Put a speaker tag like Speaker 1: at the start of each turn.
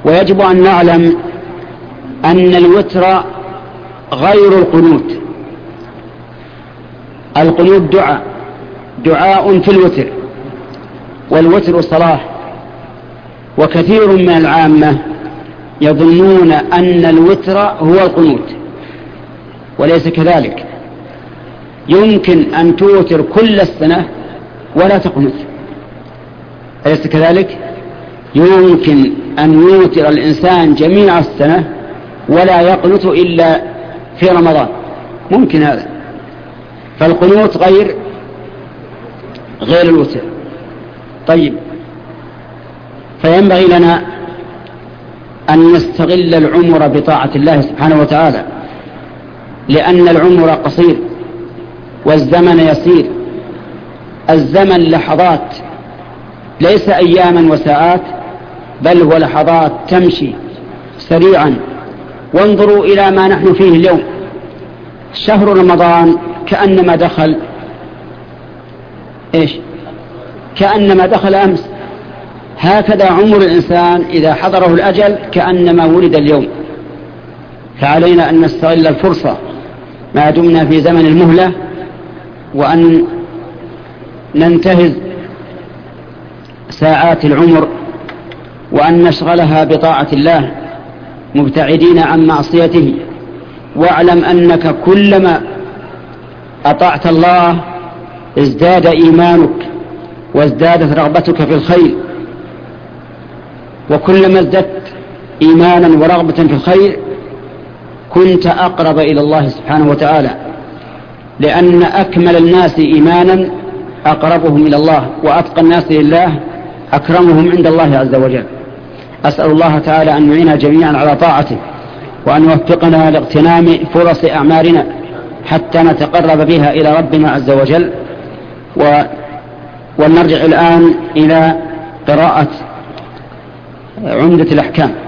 Speaker 1: ويجب أن نعلم أن الوتر غير القنوت. القنوت دعاء في الوتر، والوتر صلاة. وكثير من العامة يظنون أن الوتر هو القنوت، وليس كذلك. يمكن أن توتر كل السنة ولا تقنت، أليس كذلك؟ يمكن أن يوتر الإنسان جميع السنة ولا يقنت إلا في رمضان، ممكن هذا. فالقنوت غير الوتر. طيب، فينبغي لنا أن نستغل العمر بطاعة الله سبحانه وتعالى، لأن العمر قصير والزمن يسير. الزمن لحظات، ليس أياما وساعات، بل هو لحظات تمشي سريعا. وانظروا إلى ما نحن فيه اليوم. شهر رمضان كأنما دخل كأنما دخل أمس. هكذا عمر الإنسان إذا حضره الأجل كأنما ولد اليوم. فعلينا أن نستغل الفرصة ما دمنا في زمن المهلة، وأن ننتهز ساعات العمر، وأن نشغلها بطاعة الله مبتعدين عن معصيته. واعلم أنك كلما أطعت الله ازداد إيمانك وازدادت رغبتك في الخير، وكلما ازددت إيمانا ورغبة في الخير كنت أقرب إلى الله سبحانه وتعالى، لأن أكمل الناس إيمانا أقربهم إلى الله، وأتقى الناس لله أكرمهم عند الله عز وجل. أسأل الله تعالى أن يعيننا جميعا على طاعته، وأن يوفقنا لاغتنام فرص أعمارنا حتى نتقرب بها إلى ربنا عز وجل. ونرجع الآن إلى قراءة عمدة الأحكام.